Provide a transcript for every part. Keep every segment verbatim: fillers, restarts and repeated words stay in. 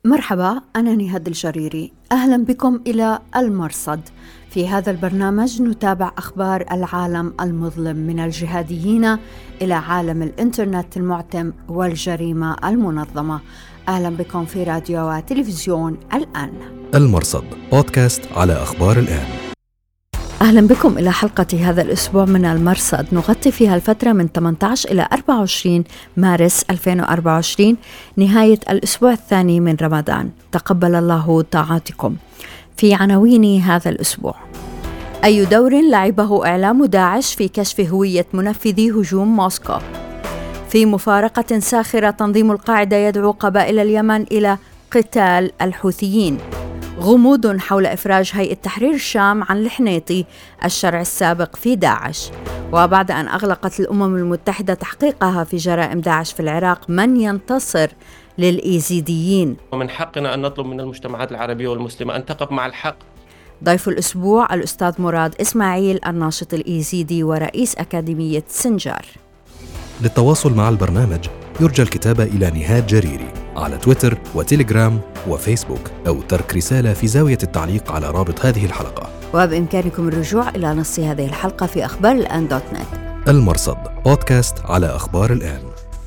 مرحبا، أنا نهاد الجريري. أهلا بكم إلى المرصد. في هذا البرنامج نتابع أخبار العالم المظلم من الجهاديين إلى عالم الإنترنت المعتم والجريمة المنظمة. أهلا بكم في راديو وتلفزيون الآن. المرصد بودكاست على أخبار الآن. أهلا بكم إلى حلقة هذا الأسبوع من المرصد، نغطي فيها الفترة من ثمانية عشر إلى أربعة وعشرين مارس ألفين وأربعة وعشرين، نهاية الأسبوع الثاني من رمضان. تقبل الله طاعاتكم. في عناوين هذا الأسبوع: أي دور لعبه إعلام داعش في كشف هوية منفذي هجوم موسكو؟ في مفارقة ساخرة تنظيم القاعدة يدعو قبائل اليمن إلى قتال الحوثيين. غموض حول إفراج هيئة تحرير الشام عن الحنيطي الشرع السابق في داعش. وبعد أن أغلقت الأمم المتحدة تحقيقها في جرائم داعش في العراق، من ينتصر للإيزيديين؟ ومن حقنا أن نطلب من المجتمعات العربية والمسلمة أن تقف مع الحق. ضيف الأسبوع الأستاذ مراد إسماعيل، الناشط الإيزيدي ورئيس أكاديمية سنجار. للتواصل مع البرنامج يرجى الكتابة إلى نهاد جريري على تويتر وتيليجرام وفيسبوك، أو ترك رسالة في زاوية التعليق على رابط هذه الحلقة. وبإمكانكم الرجوع إلى نص هذه الحلقة في أخبار الآن دوت نت. المرصد بودكاست على أخبار الآن.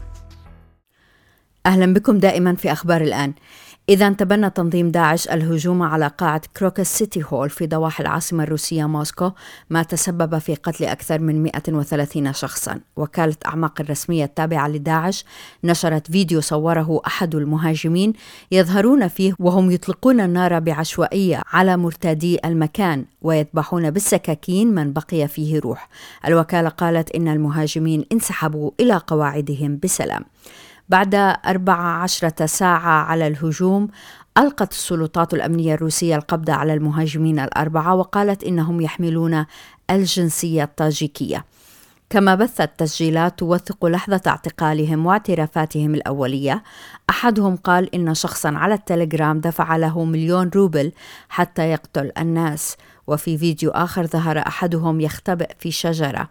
أهلا بكم دائما في أخبار الآن. إذا تبنى تنظيم داعش الهجوم على قاعة كروكس سيتي هول في ضواحي العاصمة الروسية موسكو، ما تسبب في قتل أكثر من مئة وثلاثين شخصا. وكالة أعماق الرسمية التابعة لداعش نشرت فيديو صوره أحد المهاجمين يظهرون فيه وهم يطلقون النار بعشوائية على مرتادي المكان ويذبحون بالسكاكين من بقي فيه روح. الوكالة قالت إن المهاجمين انسحبوا إلى قواعدهم بسلام. بعد أربع عشرة ساعة على الهجوم، ألقت السلطات الأمنية الروسية القبض على المهاجمين الأربعة، وقالت إنهم يحملون الجنسية الطاجيكية. كما بثت تسجيلات توثق لحظة اعتقالهم واعترافاتهم الأولية. أحدهم قال إن شخصا على التليجرام دفع له مليون روبل حتى يقتل الناس. وفي فيديو آخر ظهر أحدهم يختبئ في شجرة.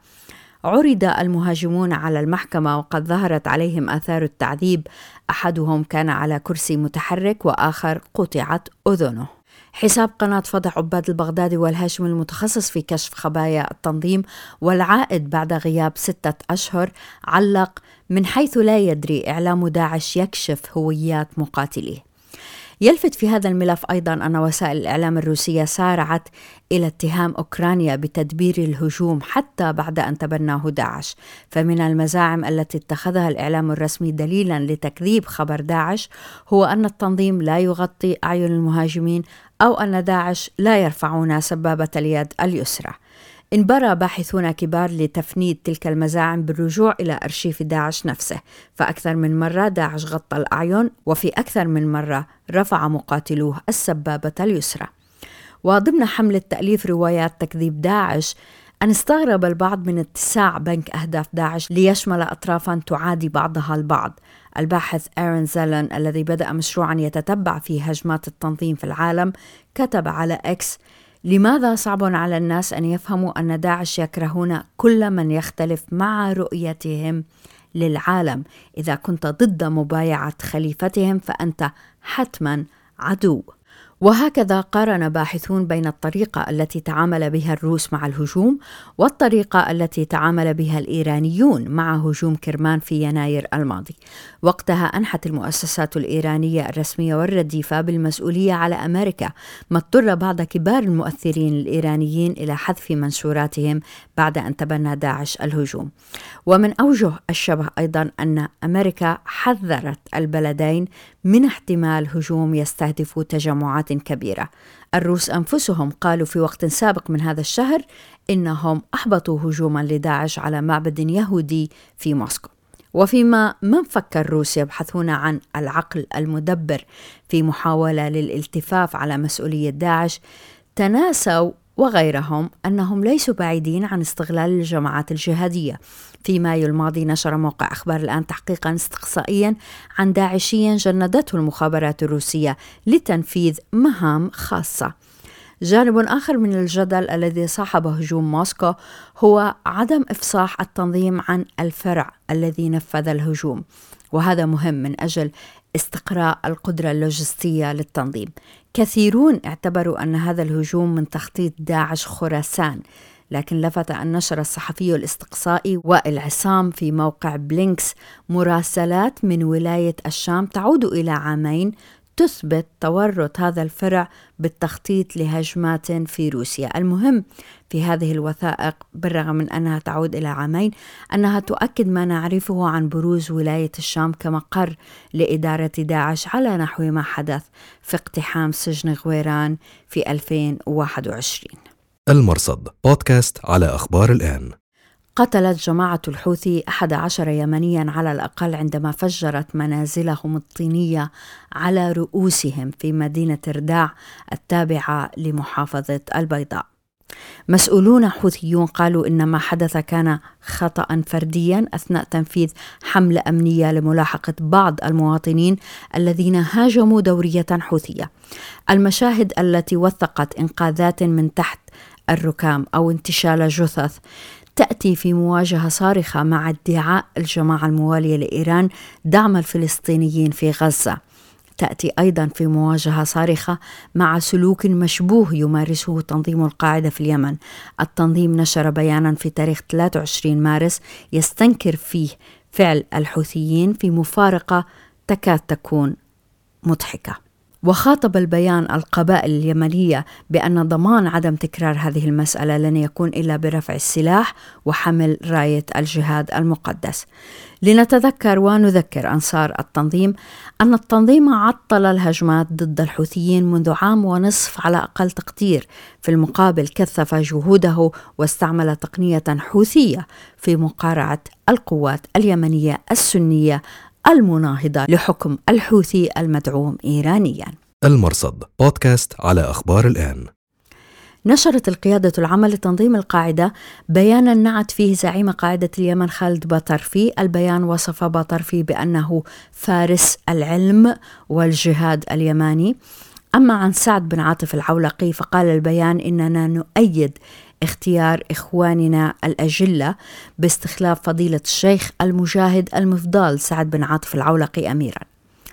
عرض المهاجمون على المحكمة وقد ظهرت عليهم آثار التعذيب، أحدهم كان على كرسي متحرك وآخر قطعت أذنه. حساب قناة فضح عباد البغدادي والهاشم المتخصص في كشف خبايا التنظيم والعائد بعد غياب ستة أشهر علق: من حيث لا يدري إعلام داعش يكشف هويات مقاتليه. يلفت في هذا الملف أيضا أن وسائل الإعلام الروسية سارعت إلى اتهام أوكرانيا بتدبير الهجوم حتى بعد أن تبناه داعش. فمن المزاعم التي اتخذها الإعلام الرسمي دليلا لتكذيب خبر داعش هو أن التنظيم لا يغطي أعين المهاجمين، أو أن داعش لا يرفعون سبابة اليد اليسرى. انبرى باحثون كبار لتفنيد تلك المزاعم بالرجوع إلى أرشيف داعش نفسه، فأكثر من مرة داعش غطى الأعين، وفي أكثر من مرة رفع مقاتلوه السبابة اليسرى. وضمن حملة تأليف روايات تكذيب داعش، أن استغرب البعض من اتساع بنك أهداف داعش ليشمل أطرافا تعادي بعضها البعض. الباحث آرون زيلن الذي بدأ مشروعا يتتبع فيه هجمات التنظيم في العالم كتب على إكس: لماذا صعب على الناس أن يفهموا أن داعش يكرهون كل من يختلف مع رؤيتهم للعالم؟ إذا كنت ضد مبايعة خليفتهم فأنت حتما عدو. وهكذا قارن باحثون بين الطريقة التي تعامل بها الروس مع الهجوم والطريقة التي تعامل بها الإيرانيون مع هجوم كرمان في يناير الماضي. وقتها أنحت المؤسسات الإيرانية الرسمية والرديفة بالمسؤولية على أمريكا، ما اضطر بعض كبار المؤثرين الإيرانيين إلى حذف منشوراتهم بعد أن تبنى داعش الهجوم. ومن أوجه الشبه أيضا أن أمريكا حذرت البلدين من احتمال هجوم يستهدف تجمعات كبيرة. الروس أنفسهم قالوا في وقت سابق من هذا الشهر إنهم أحبطوا هجوما لداعش على معبد يهودي في موسكو. وفيما منفك الروس يبحثون عن العقل المدبر في محاولة للالتفاف على مسؤولية داعش، تناسوا وغيرهم أنهم ليسوا بعيدين عن استغلال الجماعات الجهادية. في مايو الماضي نشر موقع أخبار الآن تحقيقا استقصائيا عن داعشيا جندته المخابرات الروسية لتنفيذ مهام خاصة. جانب آخر من الجدل الذي صاحب هجوم موسكو هو عدم إفصاح التنظيم عن الفرع الذي نفذ الهجوم، وهذا مهم من أجل استقراء القدرة اللوجستية للتنظيم. كثيرون اعتبروا أن هذا الهجوم من تخطيط داعش خراسان، لكن لفت أن نشر الصحفي الاستقصائي وائل عصام في موقع بلينكس مراسلات من ولاية الشام تعود إلى عامين تثبت تورط هذا الفرع بالتخطيط لهجمات في روسيا. المهم في هذه الوثائق بالرغم من أنها تعود إلى عامين أنها تؤكد ما نعرفه عن بروز ولاية الشام كمقر لإدارة داعش على نحو ما حدث في اقتحام سجن غويران في ألفين وواحد وعشرين. المرصد بودكاست على أخبار الآن. قتلت جماعة الحوثي أحد عشر يمنيا على الأقل عندما فجرت منازلهم الطينية على رؤوسهم في مدينة رداع التابعة لمحافظة البيضاء. مسؤولون حوثيون قالوا إن ما حدث كان خطأ فرديا أثناء تنفيذ حملة أمنية لملاحقة بعض المواطنين الذين هاجموا دورية حوثية. المشاهد التي وثقت إنقاذات من تحت الركام أو انتشال جثث تأتي في مواجهة صارخة مع ادعاء الجماعة الموالية لإيران دعم الفلسطينيين في غزة. تأتي أيضا في مواجهة صارخة مع سلوك مشبوه يمارسه تنظيم القاعدة في اليمن. التنظيم نشر بيانا في تاريخ ثلاثة وعشرين مارس يستنكر فيه فعل الحوثيين في مفارقة تكاد تكون مضحكة. وخاطب البيان القبائل اليمنية بأن ضمان عدم تكرار هذه المسألة لن يكون إلا برفع السلاح وحمل راية الجهاد المقدس. لنتذكر ونذكر أنصار التنظيم أن التنظيم عطل الهجمات ضد الحوثيين منذ عام ونصف على أقل تقدير. في المقابل كثف جهوده واستعمل تقنية حوثية في مقارعة القوات اليمنية السنية المناهضة لحكم الحوثي المدعوم إيرانيا. المرصد بودكاست على أخبار الآن. نشرت القيادة العامة لتنظيم القاعدة بيانا نعت فيه زعيم قاعدة اليمن خالد باطرفي. البيان وصف باطرفي بأنه فارس العلم والجهاد اليماني. أما عن سعد بن عاطف العولقي فقال البيان إننا نؤيد اختيار إخواننا الأجلة باستخلاف فضيلة الشيخ المجاهد المفضال سعد بن عاطف العولقي أميرا.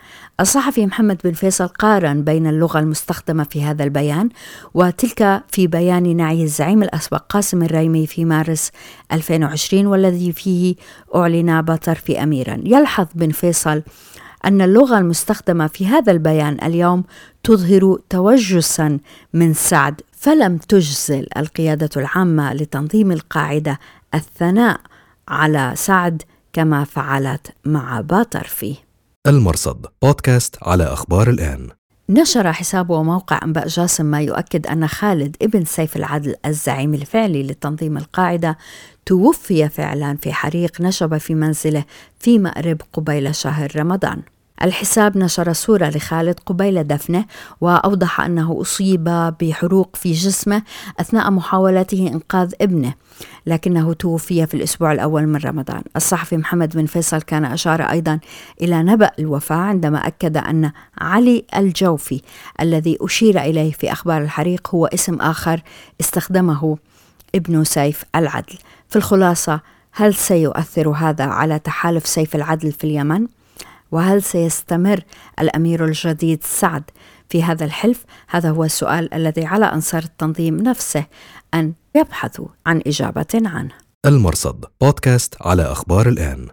الصحفي محمد بن فيصل قارن بين اللغة المستخدمة في هذا البيان وتلك في بيان نعي الزعيم الأسبق قاسم الريمي في مارس ألفين وعشرين والذي فيه أعلن باطرفي أميرا. يلحظ بن فيصل أن اللغة المستخدمة في هذا البيان اليوم تظهر توجسا من سعد، فلم تجزل القيادة العامة لتنظيم القاعدة الثناء على سعد كما فعلت مع باطرفي. المرصد بودكاست على أخبار الآن. نشر حسابه موقع أنباء جاسم ما يؤكد أن خالد ابن سيف العدل الزعيم الفعلي لتنظيم القاعدة توفي فعلا في حريق نشب في منزله في مأرب قبيل شهر رمضان. الحساب نشر صورة لخالد قبيل دفنه وأوضح أنه أصيب بحروق في جسمه أثناء محاولته إنقاذ ابنه، لكنه توفي في الأسبوع الأول من رمضان. الصحفي محمد بن فيصل كان أشار أيضا إلى نبأ الوفاة عندما أكد أن علي الجوفي الذي أشير إليه في أخبار الحريق هو اسم آخر استخدمه ابن سيف العدل. في الخلاصة، هل سيؤثر هذا على تحالف سيف العدل في اليمن؟ وهل سيستمر الأمير الجديد سعد في هذا الحلف؟ هذا هو السؤال الذي على أنصار التنظيم نفسه أن يبحثوا عن إجابة عنه. المرصد بودكاست على أخبار الآن.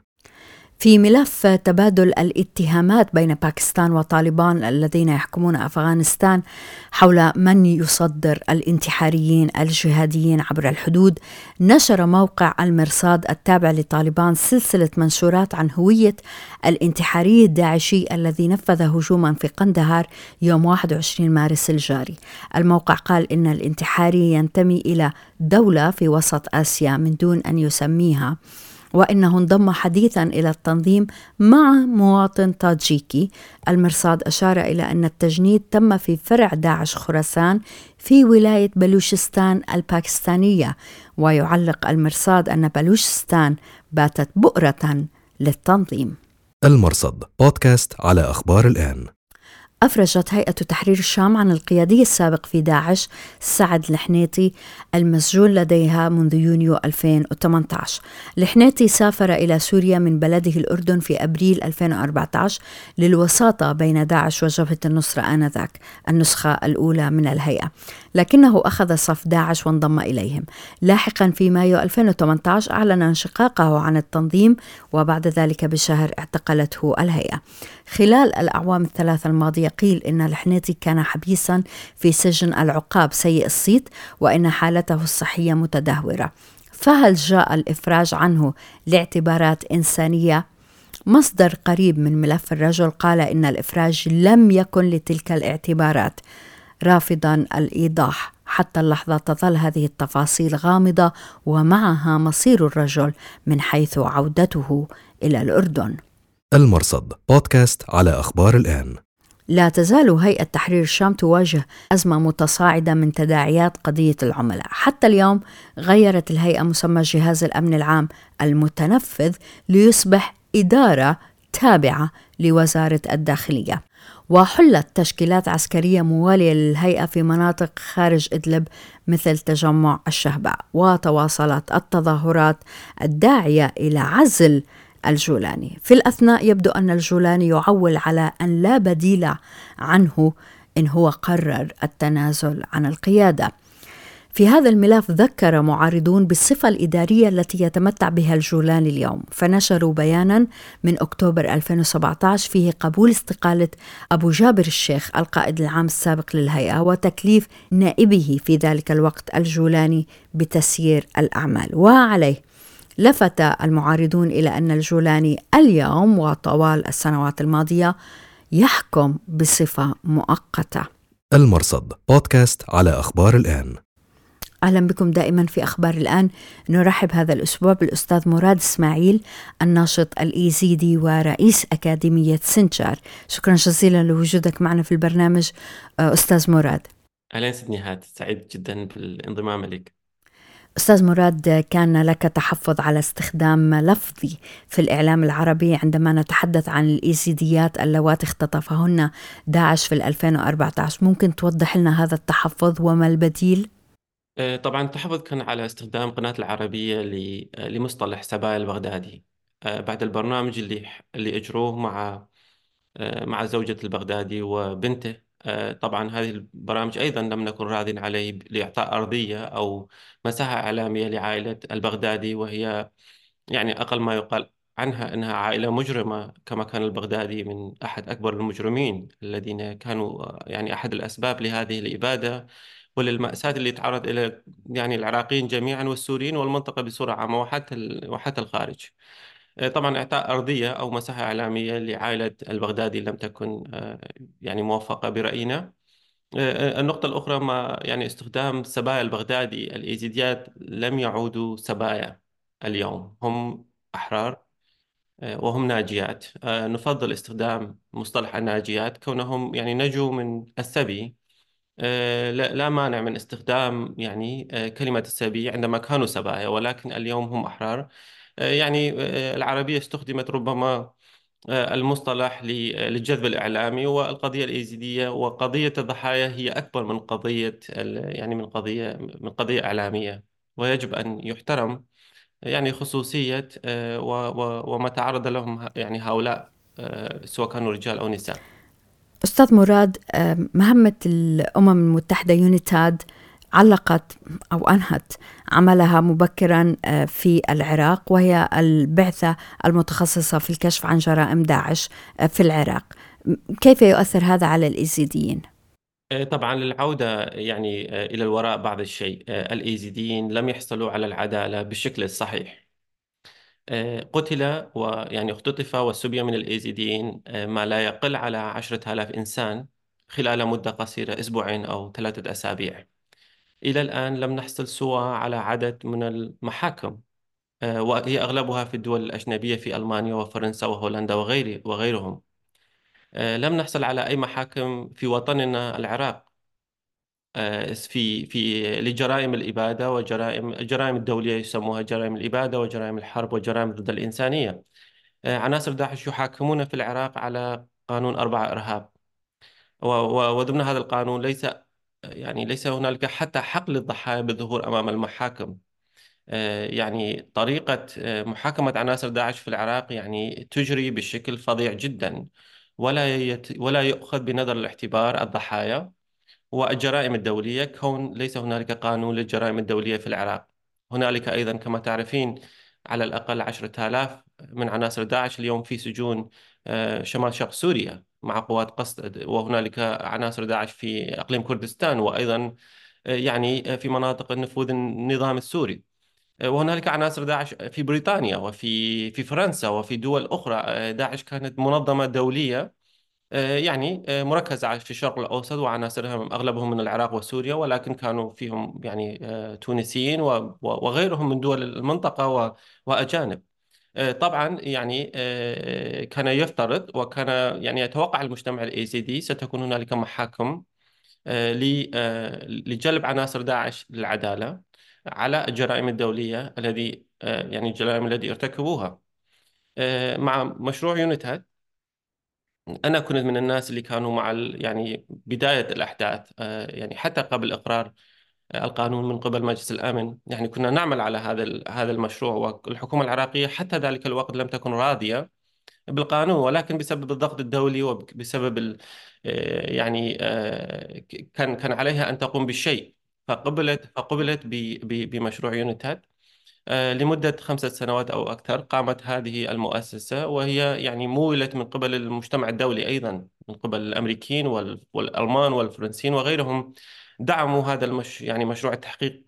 في ملف تبادل الاتهامات بين باكستان وطالبان الذين يحكمون أفغانستان حول من يصدر الانتحاريين الجهاديين عبر الحدود، نشر موقع المرصاد التابع لطالبان سلسلة منشورات عن هوية الانتحاري الداعشي الذي نفذ هجوما في قندهار يوم واحد وعشرين مارس الجاري. الموقع قال إن الانتحاري ينتمي إلى دولة في وسط آسيا من دون أن يسميها، وإنه انضم حديثا إلى التنظيم مع مواطن طاجيكي. المرصاد أشار إلى أن التجنيد تم في فرع داعش خراسان في ولاية بلوشستان الباكستانية، ويعلق المرصاد أن بلوشستان باتت بؤرة للتنظيم. المرصد بودكاست على أخبار الآن. أفرجت هيئة تحرير الشام عن القيادي السابق في داعش سعد الحنيتي المسجون لديها منذ يونيو ألفين وثمانية عشر. الحنيتي سافر إلى سوريا من بلده الأردن في أبريل ألفين وأربعة عشر للوساطة بين داعش وجبهة النصرة آنذاك، النسخة الأولى من الهيئة، لكنه أخذ صف داعش وانضم إليهم. لاحقا في مايو ألفين وثمانية عشر أعلن انشقاقه عن التنظيم، وبعد ذلك بشهر اعتقلته الهيئة. خلال الأعوام الثلاثة الماضية قيل إن الحنيتي كان حبيسا في سجن العقاب سيء الصيت، وإن حالته الصحية متدهورة. فهل جاء الإفراج عنه لاعتبارات إنسانية؟ مصدر قريب من ملف الرجل قال إن الإفراج لم يكن لتلك الاعتبارات، رافضا الإيضاح. حتى اللحظة تظل هذه التفاصيل غامضة، ومعها مصير الرجل من حيث عودته إلى الأردن. المرصد بودكاست على أخبار الآن. لا تزال هيئة تحرير الشام تواجه أزمة متصاعدة من تداعيات قضية العملاء. حتى اليوم غيرت الهيئة مسمى جهاز الأمن العام المتنفذ ليصبح إدارة تابعة لوزارة الداخلية، وحلت تشكيلات عسكرية موالية للهيئة في مناطق خارج إدلب مثل تجمع الشهباء. وتواصلت التظاهرات الداعية إلى عزل الجولاني. في الأثناء يبدو أن الجولاني يعول على أن لا بديل عنه إن هو قرر التنازل عن القيادة. في هذا الملف ذكر معارضون بالصفة الإدارية التي يتمتع بها الجولاني اليوم، فنشروا بيانا من أكتوبر ألفين وسبعة عشر فيه قبول استقالة أبو جابر الشيخ القائد العام السابق للهيئة، وتكليف نائبه في ذلك الوقت الجولاني بتسيير الأعمال. وعليه لفت المعارضون إلى أن الجولاني اليوم وطوال السنوات الماضية يحكم بصفة مؤقتة. المرصد بودكاست على أخبار الآن. أهلا بكم دائما في أخبار الآن. نرحب هذا الأسبوع بالأستاذ مراد إسماعيل، الناشط الإيزيدي ورئيس أكاديمية سنجار. شكرا جزيلا لوجودك معنا في البرنامج أستاذ مراد. أهلا سيد نهاد، سعيد جدا بالانضمام لك. أستاذ مراد، كان لك تحفظ على استخدام لفظي في الإعلام العربي عندما نتحدث عن الإيزيديات اللواتي اختطفهن داعش في ألفين وأربعة عشر. ممكن توضح لنا هذا التحفظ وما البديل؟ طبعا التحفظ كان على استخدام قناة العربية لمصطلح سبايا البغدادي بعد البرنامج اللي اللي أجروه مع مع زوجة البغدادي وبنته. طبعا هذه البرامج أيضا لم نكن راضين عليه لإعطاء أرضية أو مساحة إعلامية لعائلة البغدادي، وهي يعني أقل ما يقال عنها أنها عائلة مجرمة، كما كان البغدادي من أحد أكبر المجرمين الذين كانوا يعني أحد الأسباب لهذه الإبادة وللمأساة اللي تعرض إلى يعني العراقيين جميعا والسوريين والمنطقة بصورة عامة وحتى وحتى الخارج. طبعا إعطاء أرضية أو مساحة إعلامية لعائلة البغدادي لم تكن يعني موفقة برأينا. النقطة الأخرى ما يعني استخدام سبايا البغدادي. الإيزيديات لم يعودوا سبايا اليوم، هم أحرار وهم ناجيات. نفضل استخدام مصطلح الناجيات كونهم يعني نجوا من السبي. لا لا مانع من استخدام يعني كلمة السبي عندما كانوا سبايا، ولكن اليوم هم أحرار. يعني العربية استخدمت ربما المصطلح للجذب الإعلامي، والقضية الإيزيدية وقضية الضحايا هي أكبر من قضية يعني من قضية من قضية إعلامية، ويجب أن يحترم يعني خصوصية وما تعرض لهم يعني هؤلاء سواء كانوا رجال أو نساء. أستاذ مراد، مهمة الأمم المتحدة يونيتاد علقت أو أنهت عملها مبكرا في العراق، وهي البعثة المتخصصة في الكشف عن جرائم داعش في العراق. كيف يؤثر هذا على الإيزيديين؟ طبعا للعودة يعني إلى الوراء بعض الشيء، الإيزيديين لم يحصلوا على العدالة بالشكل الصحيح. قتل ويعني اختطف وسبي من الإيزيديين ما لا يقل على عشرة آلاف إنسان خلال مدة قصيرة، أسبوعين أو ثلاثة أسابيع. إلى الآن لم نحصل سوى على عدد من المحاكم، وهي أغلبها في الدول الأجنبية في ألمانيا وفرنسا وهولندا وغير وغيرهم. لم نحصل على أي محاكم في وطننا العراق في في لجرائم الإبادة وجرائم الجرائم الدولية يسموها جرائم الإبادة وجرائم الحرب وجرائم ضد الإنسانية. عناصر داعش يحاكمون في العراق على قانون أربعة إرهاب، و- و- وضمن هذا القانون ليس يعني ليس هنالك حتى حق للضحايا بالظهور أمام المحاكم. آه، يعني طريقة آه، محاكمة عناصر داعش في العراق يعني تجري بشكل فظيع جدا، ولا يت ولا يؤخذ بنظر الاعتبار الضحايا والجرائم الدولية، كون ليس هنالك قانون للجرائم الدولية في العراق. هنالك أيضا كما تعرفين على الأقل عشرة آلاف من عناصر داعش اليوم في سجون آه، شمال شرق سوريا مع قوات قصد، وهنالك عناصر داعش في أقليم كردستان، وأيضا آه، يعني في مناطق النفوذ النظام السوري. آه، وهنالك عناصر داعش في بريطانيا وفي في فرنسا وفي دول أخرى. آه، داعش كانت منظمة دولية، آه، يعني آه، مركزة في الشرق الأوسط، وعناصرها أغلبهم من العراق وسوريا، ولكن كانوا فيهم يعني آه، تونسيين و- و- وغيرهم من دول المنطقة و- وأجانب. آه، طبعا يعني آه، كان يفترض وكان يعني يتوقع المجتمع الإيزيدي ستكون هنالك محاكم آه، ل- آه، لجلب عناصر داعش للعدالة على الجرائم الدولية الذي آه، يعني الجرائم التي ارتكبوها. آه، مع مشروع يونيتاد، أنا كنت من الناس اللي كانوا مع ال- يعني بداية الأحداث، آه، يعني حتى قبل إقرار آه، القانون من قبل مجلس الأمن. يعني كنا نعمل على هذا ال- هذا المشروع، والحكومة العراقية حتى ذلك الوقت لم تكن راضية بالقانون، ولكن بسبب الضغط الدولي وبسبب ال آه، يعني آه، ك- كان كان عليها أن تقوم بالشيء. فقبلت فقبلت ب- ب- بمشروع يونيتاد. آه، لمدة خمسة سنوات أو أكثر قامت هذه المؤسسة، وهي يعني مولت من قبل المجتمع الدولي أيضا، من قبل الأمريكيين وال- والألمان والفرنسيين وغيرهم. دعموا هذا المش يعني مشروع التحقيق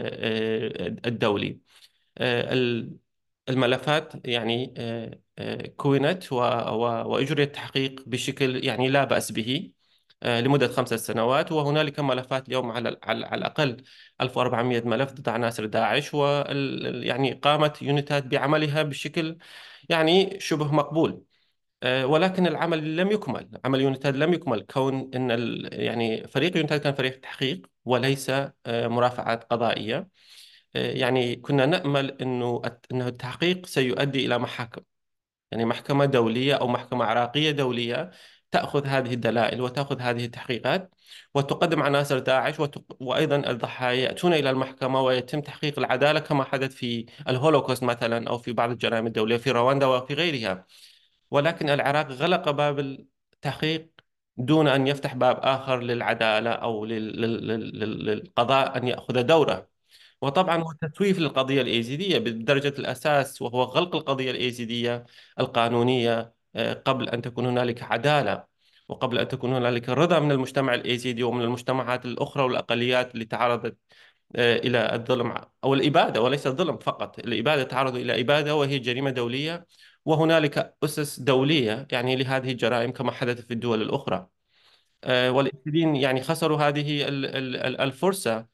آه، آه، الدولي. آه، ال- الملفات يعني آه، آه، كونت و- و- وأجري التحقيق بشكل يعني لا بأس به آه، لمدة خمسة سنوات. وهنالك ملفات اليوم على على على الأقل ألف وأربعمائة ملف ضد عناصر داعش، وال يعني قامت يونيتات بعملها بشكل يعني شبه مقبول. آه، ولكن العمل لم يكمل، عمل يونيتاد لم يكمل، كون ان ال يعني فريق يونيتاد كان فريق تحقيق وليس آه، مرافعات قضائية. آه، يعني كنا نأمل انه الت- انه التحقيق سيؤدي الى محاكم، يعني محكمة دولية أو محكمة عراقية دولية تأخذ هذه الدلائل وتأخذ هذه التحقيقات وتقدم عناصر داعش، وتق... وأيضا الضحايا يأتون إلى المحكمة ويتم تحقيق العدالة، كما حدث في الهولوكوست مثلا أو في بعض الجرائم الدولية في رواندا وفي غيرها. ولكن العراق غلق باب التحقيق دون أن يفتح باب آخر للعدالة أو لل... لل... لل... للقضاء أن يأخذ دوره. وطبعا هو تسويف للقضية الإيزيدية بدرجة الأساس، وهو غلق القضية الإيزيدية القانونية آه، قبل أن تكون هنالك عدالة، وقبل أن تكون هنالك رضا من المجتمع الإيزيدي ومن المجتمعات الأخرى والأقليات اللي تعرضت آه، إلى الظلم أو الإبادة، وليس الظلم فقط، الإبادة، تعرض إلى إبادة وهي جريمة دولية. وهنالك أسس دولية يعني لهذه الجرائم كما حدث في الدول الأخرى. آه، والإيزيديين يعني خسروا هذه ال- ال- ال- الفرصة.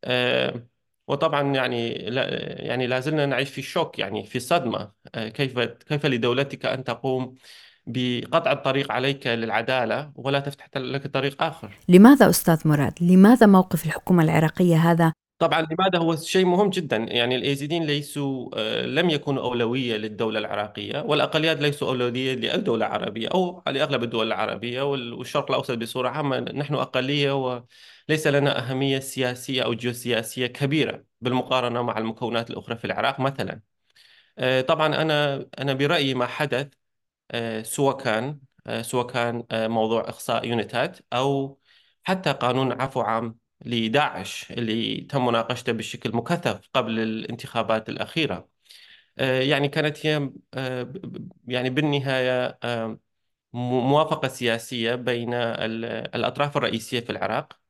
آه، وطبعا يعني لا يعني لا زلنا نعيش في شوك، يعني في صدمة. آه، كيف كيف لدولتك أن تقوم بقطع الطريق عليك للعدالة ولا تفتح لك طريق آخر؟ لماذا أستاذ مراد؟ لماذا موقف الحكومة العراقية هذا؟ طبعا لماذا هو شيء مهم جدا. يعني الايزيديين ليسوا آه، لم يكونوا أولوية للدولة العراقية، والأقليات ليسوا أولوية لأي دولة عربية أو لأغلب الدول العربية وال- والشرق الأوسط بصورة عامة. نحن أقلية وليس لنا أهمية سياسية أو جيوسياسية كبيرة بالمقارنة مع المكونات الأخرى في العراق مثلا. آه، طبعا أنا أنا برأيي ما حدث آه، سواء كان آه، سواء كان آه، موضوع إخصاء يونيتات أو حتى قانون عفو عام لداعش اللي تم مناقشته بشكل مكثف قبل الانتخابات الأخيرة. آه، يعني كانت هي آه، ب- ب- يعني بالنهاية آه، م- موافقة سياسية بين ال- الأطراف الرئيسية في العراق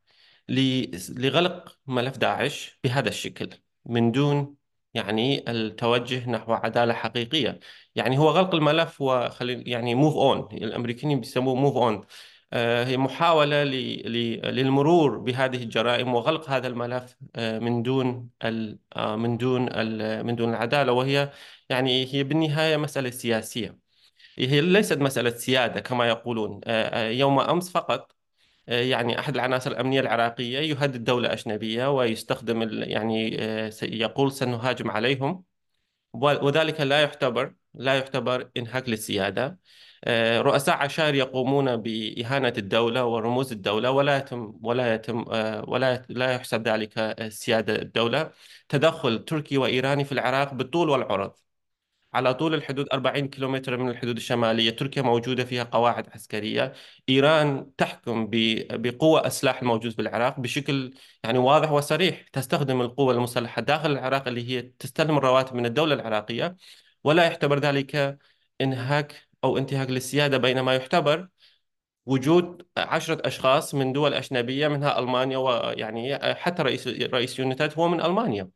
ل- لغلق ملف داعش بهذا الشكل، من دون يعني التوجه نحو عدالة حقيقية. يعني هو غلق الملف وخلي يعني موف اون، الأمريكيين بيسموه موف اون. هي محاولة ل- ل- للمرور بهذه الجرائم وغلق هذا الملف آه، من دون ال آه، من دون ال من دون العدالة. وهي يعني هي بالنهاية مسألة سياسية، هي ليست مسألة سيادة كما يقولون. آه، آه، يوم أمس فقط آه، يعني أحد العناصر الأمنية العراقية يهدد دولة أجنبية ويستخدم ال- يعني آه، س- يقول سنهاجم عليهم، و- وذلك لا يعتبر لا يعتبر إنهاك للسيادة. آه، رؤساء عشائر يقومون بإهانة الدولة ورموز الدولة، ولا يتم ولا يتم آه، ولا لا يحسب ذلك آه، سيادة الدولة. تدخل تركي وإيراني في العراق بالطول والعرض، على طول الحدود أربعين كيلومتر من الحدود الشمالية. تركيا موجودة فيها قواعد عسكرية. إيران تحكم ب- بقوة السلاح الموجود في العراق بشكل يعني واضح وصريح، تستخدم القوة المسلحة داخل العراق اللي هي تستلم الرواتب من الدولة العراقية، ولا يعتبر ذلك انهاك أو انتهاك للسيادة، بينما يعتبر وجود عشرة أشخاص من دول أجنبية منها ألمانيا، ويعني حتى رئيس رئيس يونيتات هو من ألمانيا.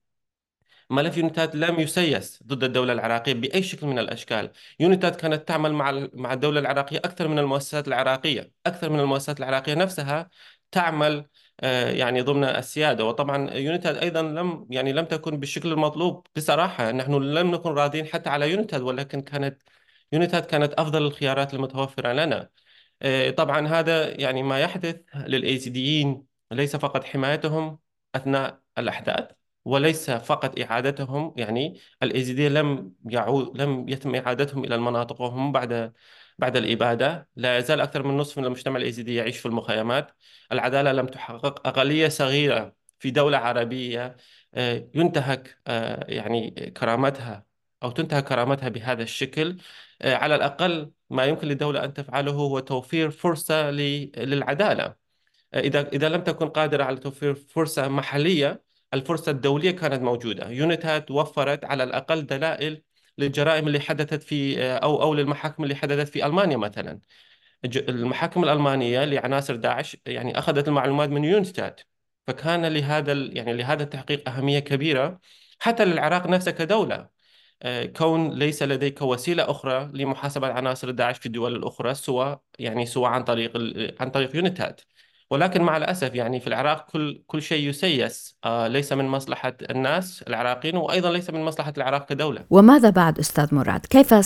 ملف يونيتات لم يسيس ضد الدولة العراقية بأي شكل من الأشكال. يونيتات كانت تعمل مع ال- مع الدولة العراقية أكثر من المؤسسات العراقية، أكثر من المؤسسات العراقية نفسها تعمل آه، يعني ضمن السيادة. وطبعا يونيتاد أيضا لم يعني لم تكن بالشكل المطلوب بصراحة. نحن لم نكن راضين حتى على يونيتاد، ولكن كانت يونيتاد كانت أفضل الخيارات المتوفرة لنا. آه، طبعا هذا يعني ما يحدث للأيزيديين ليس فقط حمايتهم أثناء الأحداث، وليس فقط إعادتهم. يعني الأيزيديين لم يعود لم يتم إعادتهم إلى المناطق، وهم بعد بعد الإبادة لا يزال أكثر من نصف من المجتمع الأيزيدي يعيش في المخيمات. العدالة لم تحقق. أقلية صغيرة في دولة عربية آه، ينتهك آه، يعني كرامتها، أو تنتهك كرامتها بهذا الشكل. آه، على الأقل ما يمكن للدولة أن تفعله هو توفير فرصة ل- للعدالة. آه، إذا إذا لم تكن قادرة على توفير فرصة محلية، الفرصة الدولية كانت موجودة. يونيتات وفرت على الأقل دلائل للجرائم اللي حدثت في آه، أو أو للمحاكم اللي حدثت في ألمانيا مثلا. الج- المحاكم الألمانية لعناصر داعش يعني أخذت المعلومات من يونستات. فكان لهذا ال- يعني لهذا التحقيق أهمية كبيرة حتى للعراق نفسه كدولة. آه، كون ليس لديك وسيلة أخرى لمحاسبة عناصر داعش في الدول الأخرى، سوى يعني سوى عن طريق ال- عن طريق يونيتات. ولكن مع الأسف يعني في العراق كل كل شيء يسيس، آه، ليس من مصلحة الناس العراقيين، وأيضا ليس من مصلحة العراق كدولة. وماذا بعد أستاذ مراد؟ كيف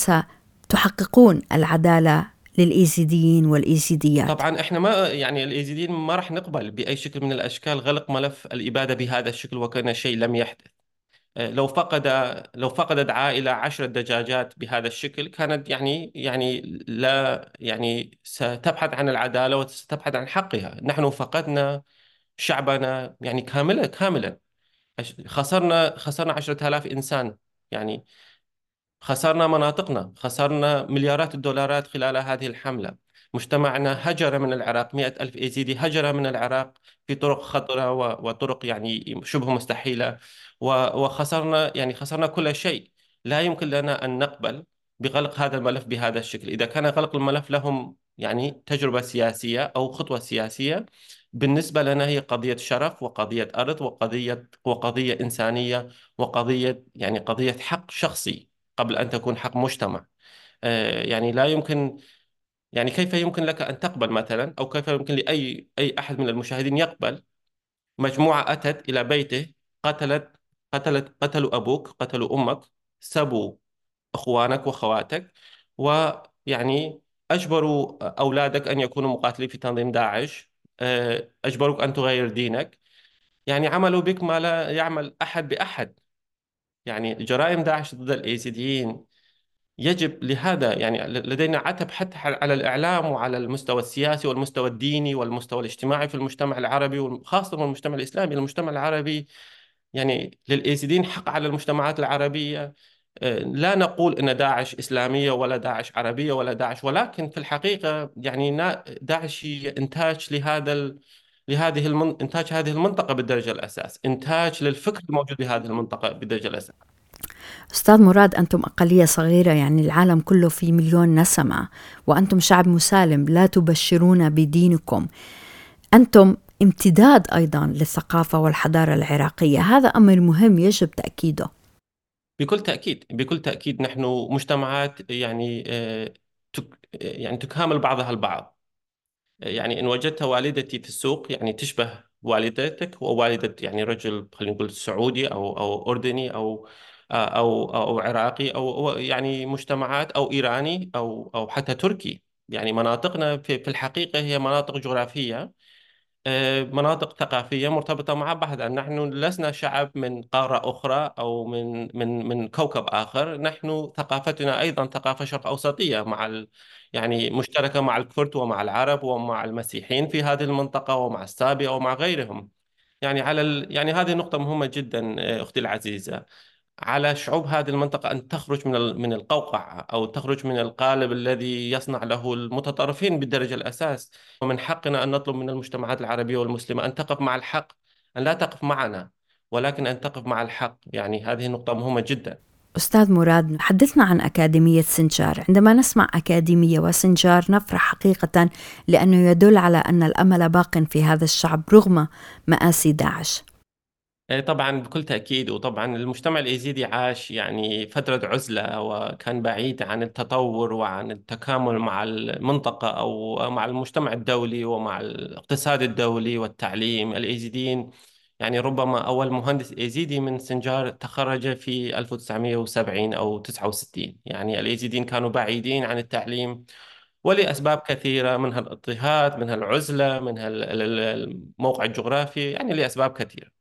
ستحققون العدالة للإيزيديين والإيزيديات؟ طبعا احنا ما يعني الايزيديين ما راح نقبل باي شكل من الاشكال غلق ملف الاباده بهذا الشكل وكان شيء لم يحدث. آه، لو فقد لو فقدت عائله عشر دجاجات بهذا الشكل، كانت يعني يعني لا يعني ستبحث عن العداله وستبحث عن حقها. نحن فقدنا شعبنا يعني كاملا كاملا. خسرنا خسرنا عشرة آلاف انسان. يعني خسرنا مناطقنا، خسرنا مليارات الدولارات خلال هذه الحملة. مجتمعنا هجر من العراق. مئة ألف إيزيدي هجر من العراق في طرق خطرة و- وطرق يعني شبه مستحيلة. و- وخسرنا يعني خسرنا كل شيء. لا يمكن لنا أن نقبل بغلق هذا الملف بهذا الشكل. إذا كان غلق الملف لهم يعني تجربة سياسية أو خطوة سياسية، بالنسبة لنا هي قضية شرف وقضية أرض وقضية وقضية إنسانية، وقضية يعني قضية حق شخصي قبل أن تكون حق مجتمع. آه، يعني لا يمكن يعني كيف يمكن لك أن تقبل مثلا، أو كيف يمكن لأي أي أحد من المشاهدين يقبل مجموعة أتت إلى بيته، قتلت قتلت قتلوا أبوك، قتلوا أمك، سبوا أخوانك وأخواتك، ويعني أجبروا أولادك أن يكونوا مقاتلين في تنظيم داعش، آه، أجبروك أن تغير دينك. يعني عملوا بك ما لا يعمل أحد بأحد. يعني جرائم داعش ضد الإيزيديين يجب لهذا يعني لدينا عتب حتى على الإعلام وعلى المستوى السياسي والمستوى الديني والمستوى الاجتماعي في المجتمع العربي، وخاصة المجتمع الإسلامي. المجتمع العربي يعني للإيزيدين حق على المجتمعات العربية. آه، لا نقول أن داعش إسلامية ولا داعش عربية ولا داعش، ولكن في الحقيقة يعني نا- داعش هي إنتاج لهذا ال... لهذه المن... إنتاج هذه المنطقة بالدرجة الأساس، إنتاج للفكر الموجود بهذه المنطقة بالدرجة الأساس. أستاذ مراد، أنتم أقلية صغيرة، يعني العالم كله فيه مليون نسمة، وأنتم شعب مسالم لا تبشرون بدينكم. أنتم امتداد أيضا للثقافة والحضارة العراقية، هذا أمر مهم يجب تأكيده. بكل تأكيد، بكل تأكيد نحن مجتمعات يعني آه، تك يعني تكامل بعضها البعض. يعني إن وجدت والدتي في السوق يعني تشبه والدتك ووالدة يعني رجل خلينا نقول سعودي أو أو أردني أو آه، أو أو عراقي أو أو يعني مجتمعات أو إيراني أو أو حتى تركي. يعني مناطقنا في في الحقيقة هي مناطق جغرافية مناطق ثقافية مرتبطة مع بعض. نحن لسنا شعب من قارة أخرى أو من من من كوكب آخر. نحن ثقافتنا أيضا ثقافة شرق أوسطية، مع ال يعني مشتركة مع الكرد ومع العرب ومع المسيحيين في هذه المنطقة ومع السابئة ومع غيرهم. يعني على ال يعني هذه نقطة مهمة جدا أختي العزيزة. على شعوب هذه المنطقة أن تخرج من ال- من القوقعة أو تخرج من القالب الذي يصنع له المتطرفين بالدرجة الأساس. ومن حقنا أن نطلب من المجتمعات العربية والمسلمة أن تقف مع الحق، أن لا تقف معنا ولكن أن تقف مع الحق. يعني هذه نقطة مهمة جدا. أستاذ مراد، حدثنا عن أكاديمية سنجار. عندما نسمع أكاديمية وسنجار نفرح حقيقة، لأنه يدل على أن الأمل باق في هذا الشعب رغم مآسي داعش. إيه طبعا بكل تأكيد. وطبعا المجتمع الإيزيدي عاش يعني فترة عزلة وكان بعيد عن التطور وعن التكامل مع المنطقة أو مع المجتمع الدولي ومع الاقتصاد الدولي والتعليم. الإيزيديين يعني ربما أول مهندس إيزيدي من سنجار تخرج في ألف وتسعمئة وسبعين أو تسعة وستين. يعني الإيزيديين كانوا بعيدين عن التعليم ولأسباب كثيرة، منها الاضطهاد، منها العزلة، منها ال- ال- الموقع الجغرافي، يعني لأسباب كثيرة.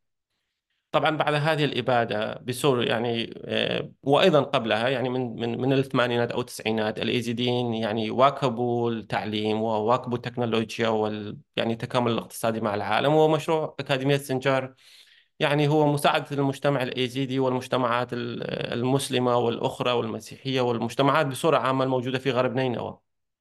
طبعا بعد هذه الإبادة بسوريا يعني آه، وأيضا قبلها يعني من من من الثمانينات أو التسعينات الإيزيديين يعني واكبوا التعليم وواكبوا التكنولوجيا وال يعني التكامل الاقتصادي مع العالم. ومشروع أكاديمية سنجار يعني هو مساعدة المجتمع الإيزيدي والمجتمعات ال- المسلمة والأخرى والمسيحية والمجتمعات بصورة عامة الموجودة في غرب نينوى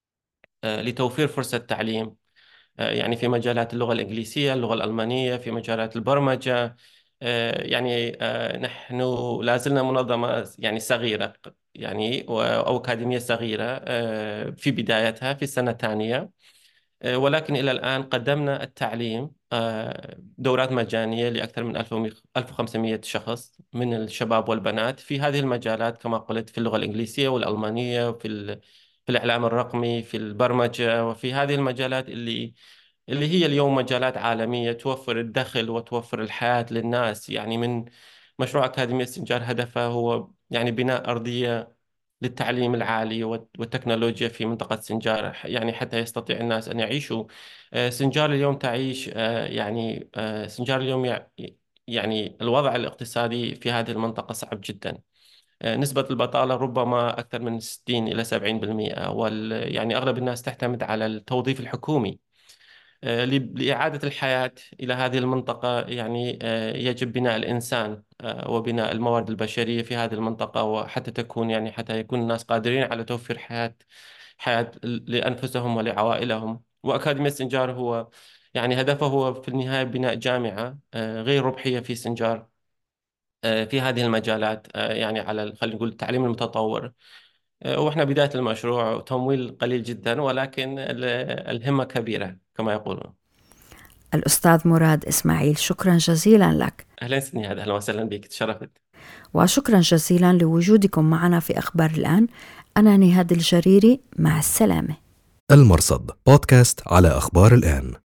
آه، لتوفير فرصة تعليم آه، يعني في مجالات اللغة الإنجليزية، اللغة الألمانية، في مجالات البرمجة. آه، يعني آه، نحن لا زلنا منظمة يعني صغيرة، يعني و- أو أكاديمية صغيرة آه، في بدايتها في السنة الثانية. آه، ولكن إلى الآن قدمنا التعليم آه، دورات مجانية لأكثر من ألف وخمسمئة شخص من الشباب والبنات في هذه المجالات كما قلت، في اللغة الإنجليزية والألمانية، في ال- في الإعلام الرقمي، في البرمجة، وفي هذه المجالات اللي اللي هي اليوم مجالات عالمية توفر الدخل وتوفر الحياة للناس. يعني من مشروع أكاديمية سنجار هدفه هو يعني بناء أرضية للتعليم العالي والت- والتكنولوجيا في منطقة سنجار، يعني حتى يستطيع الناس أن يعيشوا. آه، سنجار اليوم تعيش آه، يعني آه، سنجار اليوم يع- يعني الوضع الاقتصادي في هذه المنطقة صعب جدا. آه، نسبة البطالة ربما أكثر من ستين إلى سبعين بالمئة، وال يعني أغلب الناس تعتمد على التوظيف الحكومي. آه، ل- لإعادة الحياة إلى هذه المنطقة يعني آه، يجب بناء الإنسان آه، وبناء الموارد البشرية في هذه المنطقة، وحتى تكون يعني حتى يكون الناس قادرين على توفير حياة حياة لأنفسهم ولعوائلهم. وأكاديمية سنجار هو يعني هدفه هو في النهاية بناء جامعة آه، غير ربحية في سنجار آه، في هذه المجالات آه، يعني على ال- خلينا نقول التعليم المتطور. آه، وإحنا بداية المشروع تمويل قليل جدا ولكن ال- الهمة كبيرة كما يقولون. الأستاذ مراد إسماعيل، شكرا جزيلا لك. أهلا سنياد، أهلا وسهلا بك، تشرفت. وشكرا جزيلا لوجودكم معنا في أخبار الآن. أنا نهاد الجريري، مع السلامة. المرصد بودكاست على أخبار الآن.